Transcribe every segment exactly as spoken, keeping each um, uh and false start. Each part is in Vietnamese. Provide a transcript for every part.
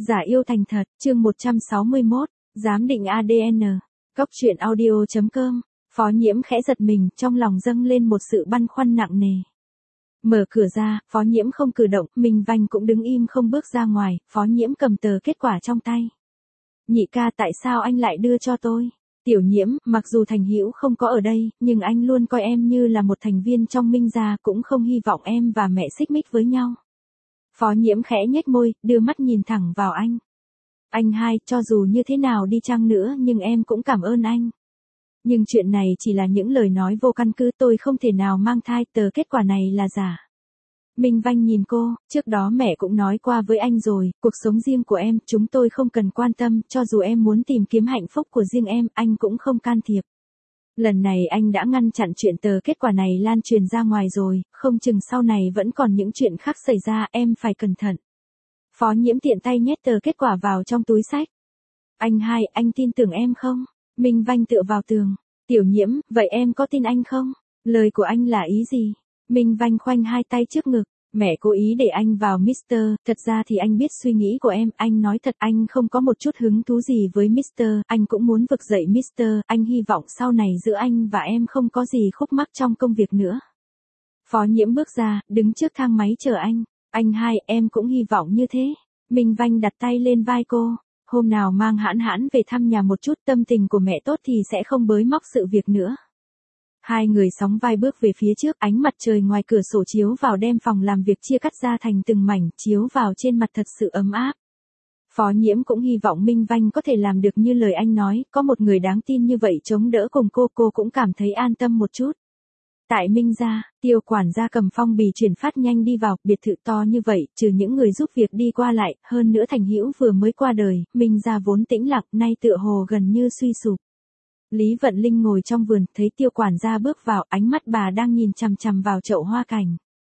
Giả yêu thành thật, chương một trăm sáu mươi mốt, giám định a đê en. Cóc truyện audio chấm com. Phó Nhiễm khẽ giật mình, trong lòng dâng lên một sự băn khoăn nặng nề. Mở cửa ra, Phó Nhiễm không cử động, Minh Vanh cũng đứng im không bước ra ngoài, Phó Nhiễm cầm tờ kết quả trong tay. Nhị ca, tại sao anh lại đưa cho tôi? Tiểu Nhiễm, mặc dù Thành Hữu không có ở đây, nhưng anh luôn coi em như là một thành viên trong Minh gia, cũng không hy vọng em và mẹ xích mích với nhau. Phó Nhiễm khẽ nhếch môi, đưa mắt nhìn thẳng vào anh. Anh hai, cho dù như thế nào đi chăng nữa nhưng em cũng cảm ơn anh. Nhưng chuyện này chỉ là những lời nói vô căn cứ, tôi không thể nào mang thai, tờ kết quả này là giả. Minh Vanh nhìn cô, trước đó mẹ cũng nói qua với anh rồi, cuộc sống riêng của em, chúng tôi không cần quan tâm, cho dù em muốn tìm kiếm hạnh phúc của riêng em, anh cũng không can thiệp. Lần này anh đã ngăn chặn chuyện tờ kết quả này lan truyền ra ngoài rồi, không chừng sau này vẫn còn những chuyện khác xảy ra, em phải cẩn thận. Phó Nhiễm tiện tay nhét tờ kết quả vào trong túi xách. Anh hai, anh tin tưởng em không? Minh Vanh tựa vào tường. Tiểu Nhiễm, vậy em có tin anh không? Lời của anh là ý gì? Minh Vanh khoanh hai tay trước ngực. Mẹ cố ý để anh vào Mister, thật ra thì anh biết suy nghĩ của em, anh nói thật, anh không có một chút hứng thú gì với Mister, anh cũng muốn vực dậy Mister, anh hy vọng sau này giữa anh và em không có gì khúc mắc trong công việc nữa. Phó Nhiễm bước ra, đứng trước thang máy chờ anh. Anh hai, em cũng hy vọng như thế. Minh Vanh đặt tay lên vai cô. Hôm nào mang Hãn Hãn về thăm nhà một chút, tâm tình của mẹ tốt thì sẽ không bới móc sự việc nữa. Hai người sóng vai bước về phía trước, ánh mặt trời ngoài cửa sổ chiếu vào đem phòng làm việc chia cắt ra thành từng mảnh, chiếu vào trên mặt thật sự ấm áp. Phó Nhiễm cũng hy vọng Minh Vanh có thể làm được như lời anh nói, có một người đáng tin như vậy chống đỡ cùng cô, cô cũng cảm thấy an tâm một chút. Tại Minh gia, Tiêu quản gia cầm phong bì chuyển phát nhanh đi vào, biệt thự to như vậy, trừ những người giúp việc đi qua lại, hơn nữa Thành Hữu vừa mới qua đời, Minh gia vốn tĩnh lặng, nay tựa hồ gần như suy sụp. Lý Vận Linh ngồi trong vườn, thấy Tiêu quản gia bước vào, ánh mắt bà đang nhìn chằm chằm vào chậu hoa cảnh.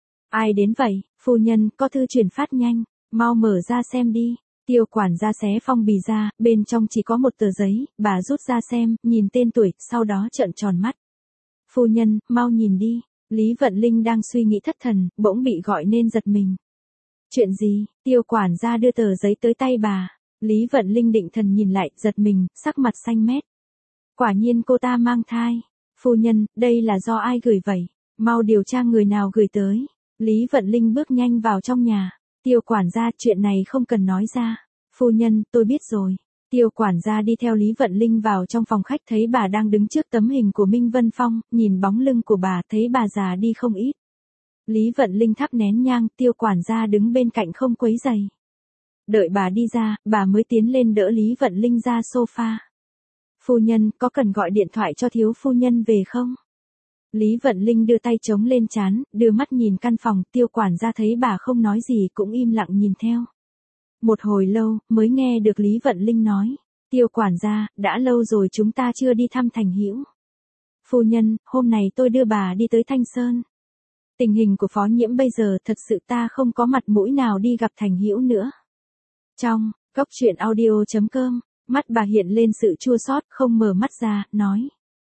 Ai đến vậy? Phu nhân, có thư chuyển phát nhanh, mau mở ra xem đi. Tiêu quản gia xé phong bì ra, bên trong chỉ có một tờ giấy, bà rút ra xem, nhìn tên tuổi, sau đó trợn tròn mắt. Phu nhân, mau nhìn đi. Lý Vận Linh đang suy nghĩ thất thần, bỗng bị gọi nên giật mình. Chuyện gì? Tiêu quản gia đưa tờ giấy tới tay bà. Lý Vận Linh định thần nhìn lại, giật mình, sắc mặt xanh mét. Quả nhiên cô ta mang thai. Phu nhân, đây là do ai gửi vậy? Mau điều tra người nào gửi tới. Lý Vận Linh bước nhanh vào trong nhà. Tiêu quản gia, chuyện này không cần nói ra. Phu nhân, tôi biết rồi. Tiêu quản gia đi theo Lý Vận Linh vào trong phòng khách, thấy bà đang đứng trước tấm hình của Minh Vân Phong, nhìn bóng lưng của bà thấy bà già đi không ít. Lý Vận Linh thắp nén nhang, Tiêu quản gia đứng bên cạnh không quấy rầy. Đợi bà đi ra, bà mới tiến lên đỡ Lý Vận Linh ra sofa. Phu nhân, có cần gọi điện thoại cho thiếu phu nhân về không? Lý Vận Linh đưa tay chống lên trán, đưa mắt nhìn căn phòng, Tiêu quản gia thấy bà không nói gì cũng im lặng nhìn theo. Một hồi lâu, mới nghe được Lý Vận Linh nói. Tiêu quản gia, đã lâu rồi chúng ta chưa đi thăm Thành Hữu. Phu nhân, hôm nay tôi đưa bà đi tới Thanh Sơn. Tình hình của Phó Nhiễm bây giờ thật sự ta không có mặt mũi nào đi gặp Thành Hữu nữa. Trong, cóc truyện audio chấm com, mắt bà hiện lên sự chua xót, không mở mắt ra, nói.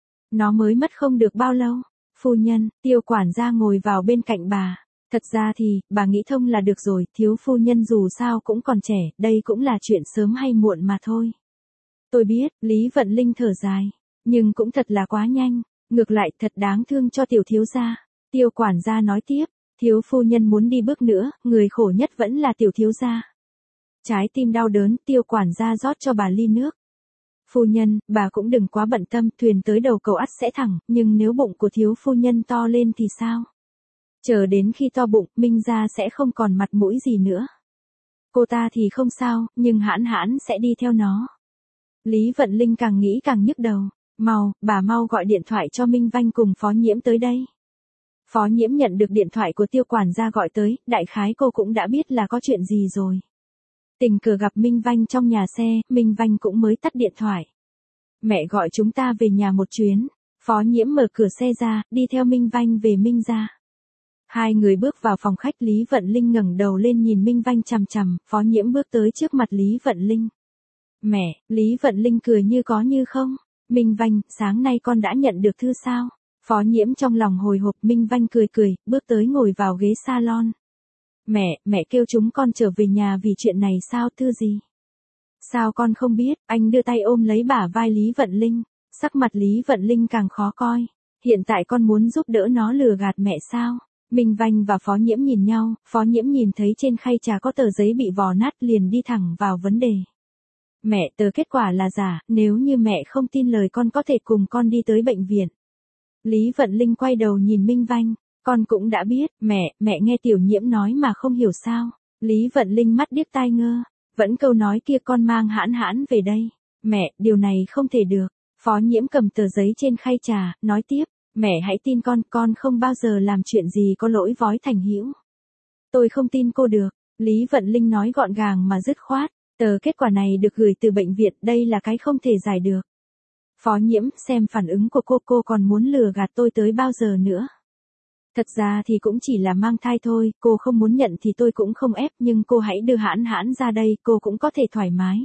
Nó mới mất không được bao lâu. Phu nhân, Tiêu quản gia ngồi vào bên cạnh bà. Thật ra thì, bà nghĩ thông là được rồi, thiếu phu nhân dù sao cũng còn trẻ, đây cũng là chuyện sớm hay muộn mà thôi. Tôi biết, Lý Vận Linh thở dài, nhưng cũng thật là quá nhanh, ngược lại thật đáng thương cho tiểu thiếu gia. Tiêu quản gia nói tiếp, thiếu phu nhân muốn đi bước nữa, người khổ nhất vẫn là tiểu thiếu gia. Trái tim đau đớn, Tiêu quản gia rót cho bà ly nước. Phu nhân, bà cũng đừng quá bận tâm, thuyền tới đầu cầu ắt sẽ thẳng, nhưng nếu bụng của thiếu phu nhân to lên thì sao? Chờ đến khi to bụng, Minh gia sẽ không còn mặt mũi gì nữa. Cô ta thì không sao, nhưng Hãn Hãn sẽ đi theo nó. Lý Vận Linh càng nghĩ càng nhức đầu. Mau, bà mau gọi điện thoại cho Minh Vanh cùng Phó Nhiễm tới đây. Phó Nhiễm nhận được điện thoại của Tiêu quản gia gọi tới, đại khái cô cũng đã biết là có chuyện gì rồi. Tình cờ gặp Minh Vanh trong nhà xe, Minh Vanh cũng mới tắt điện thoại. Mẹ gọi chúng ta về nhà một chuyến. Phó Nhiễm mở cửa xe ra, đi theo Minh Vanh về Minh gia. Hai người bước vào phòng khách, Lý Vận Linh ngẩng đầu lên nhìn Minh Vanh chằm chằm, Phó Nhiễm bước tới trước mặt Lý Vận Linh. Mẹ, Lý Vận Linh cười như có như không. Minh Vanh, sáng nay con đã nhận được thư sao? Phó Nhiễm trong lòng hồi hộp, Minh Vanh cười cười, bước tới ngồi vào ghế salon. Mẹ, mẹ kêu chúng con trở về nhà vì chuyện này sao Thư gì? Sao con không biết? Anh đưa tay ôm lấy bả vai Lý Vận Linh, sắc mặt Lý Vận Linh càng khó coi. Hiện tại con muốn giúp đỡ nó lừa gạt mẹ sao? Minh Vanh và Phó Nhiễm nhìn nhau, Phó Nhiễm nhìn thấy trên khay trà có tờ giấy bị vò nát liền đi thẳng vào vấn đề. Mẹ, tờ kết quả là giả, nếu như mẹ không tin lời con có thể cùng con đi tới bệnh viện. Lý Vận Linh quay đầu nhìn Minh Vanh, con cũng đã biết, mẹ, mẹ nghe Tiểu Nhiễm nói mà không hiểu sao. Lý Vận Linh mắt điếc tai ngơ, vẫn câu nói kia con mang hãn hãn về đây. Mẹ, điều này không thể được. Phó Nhiễm cầm tờ giấy trên khay trà, nói tiếp, mẹ hãy tin con, con không bao giờ làm chuyện gì có lỗi vói Thành Hữu. Tôi không tin cô được, Lý Vận Linh nói gọn gàng mà dứt khoát, tờ kết quả này được gửi từ bệnh viện, đây là cái không thể giải được. Phó Nhiễm, xem phản ứng của cô, cô còn muốn lừa gạt tôi tới bao giờ nữa. Thật ra thì cũng chỉ là mang thai thôi, cô không muốn nhận thì tôi cũng không ép, nhưng cô hãy đưa hãn hãn ra đây, cô cũng có thể thoải mái.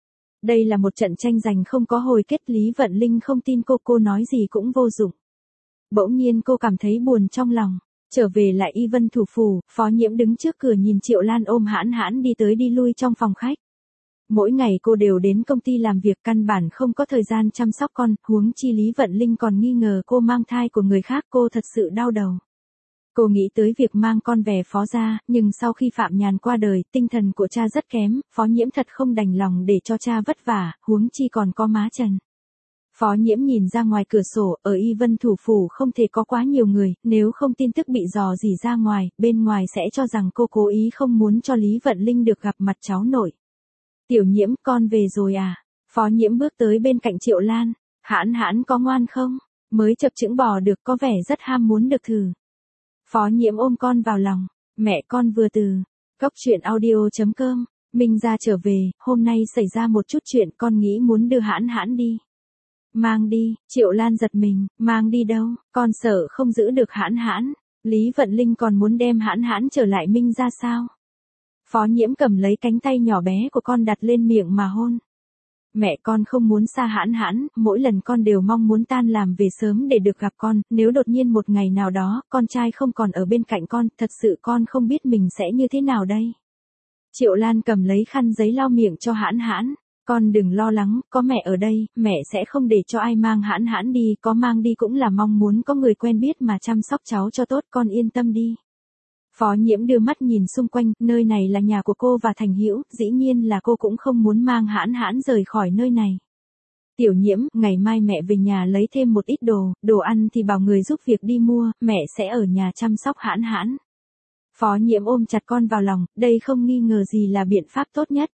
Đây là một trận tranh giành không có hồi kết. Lý Vận Linh không tin cô, cô nói gì cũng vô dụng. Bỗng nhiên cô cảm thấy buồn trong lòng, trở về lại Y Vân Thủ Phủ, Phó Nhiễm đứng trước cửa nhìn Triệu Lan ôm hãn hãn đi tới đi lui trong phòng khách. Mỗi ngày cô đều đến công ty làm việc, căn bản không có thời gian chăm sóc con, huống chi Lý Vận Linh còn nghi ngờ cô mang thai của người khác, cô thật sự đau đầu. Cô nghĩ tới việc mang con về Phó gia, nhưng sau khi Phạm Nhàn qua đời, tinh thần của cha rất kém, Phó Nhiễm thật không đành lòng để cho cha vất vả, huống chi còn có má Trần. Phó Nhiễm nhìn ra ngoài cửa sổ, ở Y Vân Thủ Phủ không thể có quá nhiều người, nếu không tin tức bị dò dỉ ra ngoài, bên ngoài sẽ cho rằng cô cố ý không muốn cho Lý Vận Linh được gặp mặt cháu nội. Tiểu Nhiễm, con về rồi à? Phó Nhiễm bước tới bên cạnh Triệu Lan, hãn hãn có ngoan không? Mới chập chững bò được, có vẻ rất ham muốn được thử. Phó Nhiễm ôm con vào lòng, mẹ con vừa từ Cốc Truyện Audio chấm com, Minh ra trở về, hôm nay xảy ra một chút chuyện, con nghĩ muốn đưa hãn hãn đi. Mang đi, Triệu Lan giật mình, mang đi đâu, con sợ không giữ được hãn hãn. Lý Vận Linh còn muốn đem hãn hãn trở lại Minh ra sao? Phó Nhiễm cầm lấy cánh tay nhỏ bé của con đặt lên miệng mà hôn. Mẹ, con không muốn xa hãn hãn, mỗi lần con đều mong muốn tan làm về sớm để được gặp con, nếu đột nhiên một ngày nào đó, con trai không còn ở bên cạnh con, thật sự con không biết mình sẽ như thế nào đây. Triệu Lan cầm lấy khăn giấy lau miệng cho hãn hãn, con đừng lo lắng, có mẹ ở đây, mẹ sẽ không để cho ai mang hãn hãn đi, có mang đi cũng là mong muốn có người quen biết mà chăm sóc cháu cho tốt, con yên tâm đi. Phó Nhiễm đưa mắt nhìn xung quanh, nơi này là nhà của cô và Thành Hữu, dĩ nhiên là cô cũng không muốn mang hãn hãn rời khỏi nơi này. Tiểu Nhiễm, ngày mai mẹ về nhà lấy thêm một ít đồ, đồ ăn thì bảo người giúp việc đi mua, mẹ sẽ ở nhà chăm sóc hãn hãn. Phó Nhiễm ôm chặt con vào lòng, đây không nghi ngờ gì là biện pháp tốt nhất.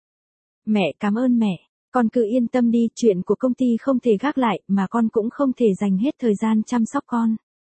Mẹ cảm ơn mẹ, con cứ yên tâm đi, chuyện của công ty không thể gác lại, mà con cũng không thể dành hết thời gian chăm sóc con.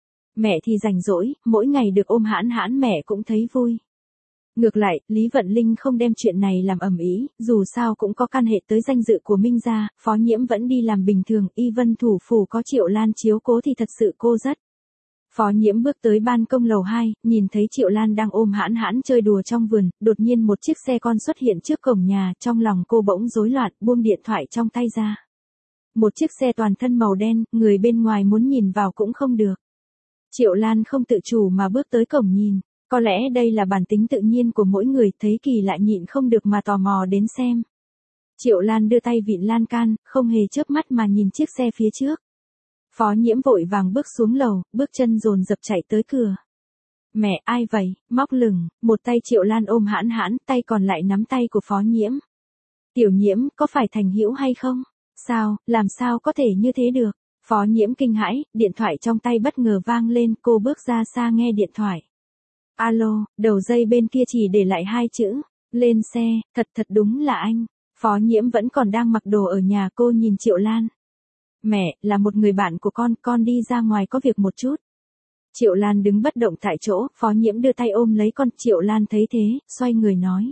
Mẹ thì rảnh rỗi, mỗi ngày được ôm hãn hãn mẹ cũng thấy vui. Ngược lại, Lý Vận Linh không đem chuyện này làm ầm ĩ, dù sao cũng có can hệ tới danh dự của Minh gia, Phó Nhiễm vẫn đi làm bình thường, Y Vân Thủ Phủ có Triệu Lan chiếu cố thì thật sự cô rất. Phó Nhiễm bước tới ban công lầu hai, nhìn thấy Triệu Lan đang ôm hãn hãn chơi đùa trong vườn, đột nhiên một chiếc xe con xuất hiện trước cổng nhà, trong lòng cô bỗng rối loạn, buông điện thoại trong tay ra. Một chiếc xe toàn thân màu đen, người bên ngoài muốn nhìn vào cũng không được. Triệu Lan không tự chủ mà bước tới cổng nhìn, có lẽ đây là bản tính tự nhiên của mỗi người, thấy kỳ lạ nhịn không được mà tò mò đến xem. Triệu Lan đưa tay vịn lan can, không hề chớp mắt mà nhìn chiếc xe phía trước. Phó Nhiễm vội vàng bước xuống lầu, bước chân dồn dập chạy tới cửa. Mẹ, ai vậy? Móc lửng, một tay Triệu Lan ôm hãn hãn, tay còn lại nắm tay của Phó Nhiễm. Tiểu Nhiễm, có phải Thành Hữu hay không? Sao, làm sao có thể như thế được? Phó Nhiễm kinh hãi, điện thoại trong tay bất ngờ vang lên, cô bước ra xa nghe điện thoại. Alo, đầu dây bên kia chỉ để lại hai chữ, lên xe, thật thật đúng là anh. Phó Nhiễm vẫn còn đang mặc đồ ở nhà, cô nhìn Triệu Lan. Mẹ, là một người bạn của con, con đi ra ngoài có việc một chút. Triệu Lan đứng bất động tại chỗ, Phó Nhiễm đưa tay ôm lấy con, Triệu Lan thấy thế, xoay người nói.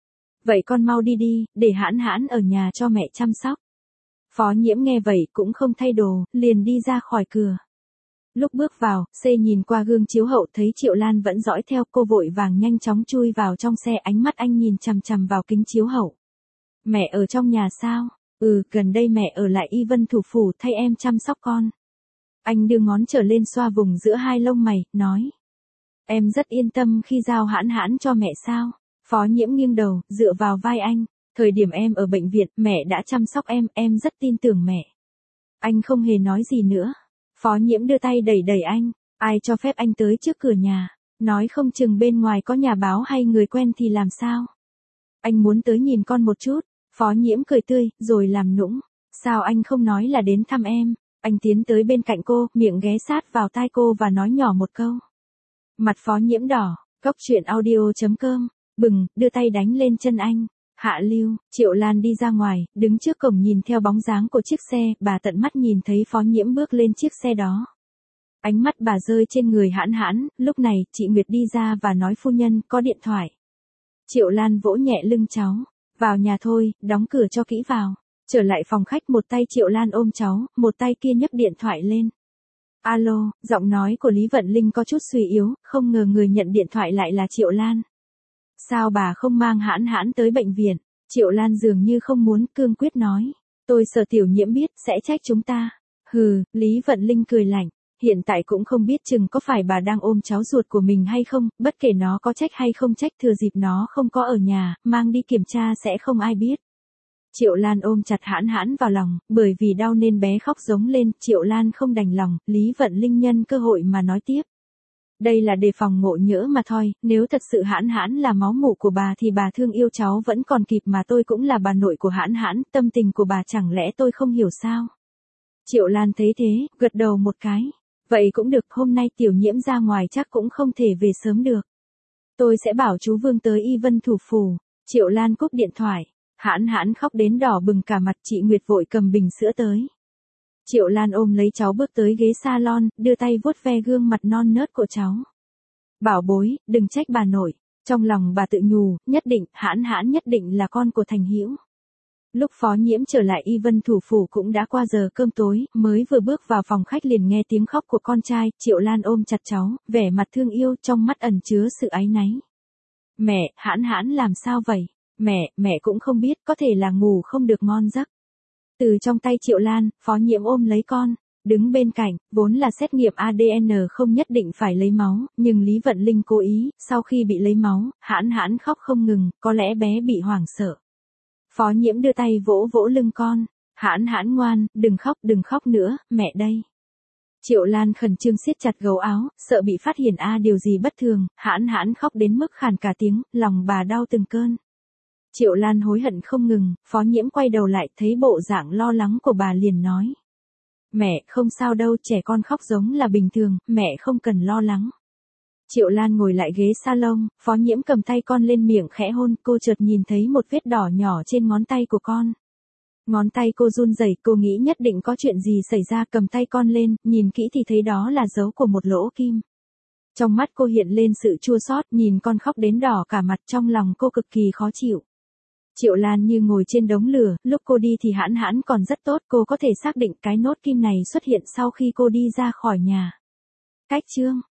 Vậy con mau đi đi, để hãn hãn ở nhà cho mẹ chăm sóc. Phó Nhiễm nghe vậy cũng không thay đồ, liền đi ra khỏi cửa. Lúc bước vào, C nhìn qua gương chiếu hậu thấy Triệu Lan vẫn dõi theo, cô vội vàng nhanh chóng chui vào trong xe, ánh mắt anh nhìn chằm chằm vào kính chiếu hậu. Mẹ ở trong nhà sao? Ừ, gần đây mẹ ở lại Y Vân Thủ Phủ thay em chăm sóc con. Anh đưa ngón trở lên xoa vùng giữa hai lông mày, nói. Em rất yên tâm khi giao Hãn Hãn cho mẹ sao? Phó Nhiễm nghiêng đầu, dựa vào vai anh. Thời điểm em ở bệnh viện, mẹ đã chăm sóc em, em rất tin tưởng mẹ. Anh không hề nói gì nữa. Phó Nhiễm đưa tay đẩy đẩy anh. Ai cho phép anh tới trước cửa nhà? Nói không chừng bên ngoài có nhà báo hay người quen thì làm sao? Anh muốn tới nhìn con một chút. Phó Nhiễm cười tươi, rồi làm nũng. Sao anh không nói là đến thăm em? Anh tiến tới bên cạnh cô, miệng ghé sát vào tai cô và nói nhỏ một câu. Mặt Phó Nhiễm đỏ, cốc truyện audio chấm com, bừng, đưa tay đánh lên chân anh. Hạ lưu, Triệu Lan đi ra ngoài, đứng trước cổng nhìn theo bóng dáng của chiếc xe, bà tận mắt nhìn thấy Phó Nhiễm bước lên chiếc xe đó. Ánh mắt bà rơi trên người Hãn Hãn, lúc này, chị Nguyệt đi ra và nói phu nhân, có điện thoại. Triệu Lan vỗ nhẹ lưng cháu, vào nhà thôi, đóng cửa cho kỹ vào. Trở lại phòng khách, một tay Triệu Lan ôm cháu, một tay kia nhấc điện thoại lên. Alo, giọng nói của Lý Vận Linh có chút suy yếu, không ngờ người nhận điện thoại lại là Triệu Lan. Sao bà không mang Hãn Hãn tới bệnh viện? Triệu Lan dường như không muốn, cương quyết nói. Tôi sợ Tiểu Nhiễm biết, sẽ trách chúng ta. Hừ, Lý Vận Linh cười lạnh. Hiện tại cũng không biết chừng có phải bà đang ôm cháu ruột của mình hay không, bất kể nó có trách hay không trách, thừa dịp nó không có ở nhà, mang đi kiểm tra sẽ không ai biết. Triệu Lan ôm chặt Hãn Hãn vào lòng, bởi vì đau nên bé khóc giống lên, Triệu Lan không đành lòng, Lý Vận Linh nhân cơ hội mà nói tiếp. Đây là đề phòng ngộ nhỡ mà thôi, nếu thật sự Hãn Hãn là máu mủ của bà thì bà thương yêu cháu vẫn còn kịp, mà tôi cũng là bà nội của Hãn Hãn, tâm tình của bà chẳng lẽ tôi không hiểu sao? Triệu Lan thấy thế, gật đầu một cái. Vậy cũng được, hôm nay Tiểu Nhiễm ra ngoài chắc cũng không thể về sớm được. Tôi sẽ bảo chú Vương tới Y Vân thủ phủ. Triệu Lan cúp điện thoại. Hãn Hãn khóc đến đỏ bừng cả mặt, chị Nguyệt vội cầm bình sữa tới. Triệu Lan ôm lấy cháu bước tới ghế salon, đưa tay vuốt ve gương mặt non nớt của cháu. Bảo bối, đừng trách bà nội. Trong lòng bà tự nhủ, nhất định, Hãn Hãn nhất định là con của Thành Hữu. Lúc Phó Nhiễm trở lại Y Vân thủ phủ cũng đã qua giờ cơm tối, mới vừa bước vào phòng khách liền nghe tiếng khóc của con trai, Triệu Lan ôm chặt cháu, vẻ mặt thương yêu, trong mắt ẩn chứa sự áy náy. Mẹ, Hãn Hãn làm sao vậy? Mẹ, mẹ cũng không biết, có thể là ngủ không được ngon giấc. Từ trong tay Triệu Lan, Phó Nhiễm ôm lấy con, đứng bên cạnh, vốn là xét nghiệm a đê en không nhất định phải lấy máu, nhưng Lý Vận Linh cố ý, sau khi bị lấy máu, Hãn Hãn khóc không ngừng, có lẽ bé bị hoảng sợ. Phó Nhiễm đưa tay vỗ vỗ lưng con. Hãn Hãn ngoan, đừng khóc, đừng khóc nữa, mẹ đây. Triệu Lan khẩn trương siết chặt gấu áo, sợ bị phát hiện a điều gì bất thường, Hãn Hãn khóc đến mức khàn cả tiếng, lòng bà đau từng cơn. Triệu Lan hối hận không ngừng, Phó Nhiễm quay đầu lại thấy bộ dạng lo lắng của bà liền nói. Mẹ, không sao đâu, trẻ con khóc giống là bình thường, mẹ không cần lo lắng. Triệu Lan ngồi lại ghế salon, Phó Nhiễm cầm tay con lên miệng khẽ hôn, cô chợt nhìn thấy một vết đỏ nhỏ trên ngón tay của con. Ngón tay cô run rẩy, cô nghĩ nhất định có chuyện gì xảy ra, cầm tay con lên, nhìn kỹ thì thấy đó là dấu của một lỗ kim. Trong mắt cô hiện lên sự chua xót, nhìn con khóc đến đỏ cả mặt, trong lòng cô cực kỳ khó chịu. Triệu Lan như ngồi trên đống lửa, lúc cô đi thì Hãn Hãn còn rất tốt, cô có thể xác định cái nốt kim này xuất hiện sau khi cô đi ra khỏi nhà. Cách chương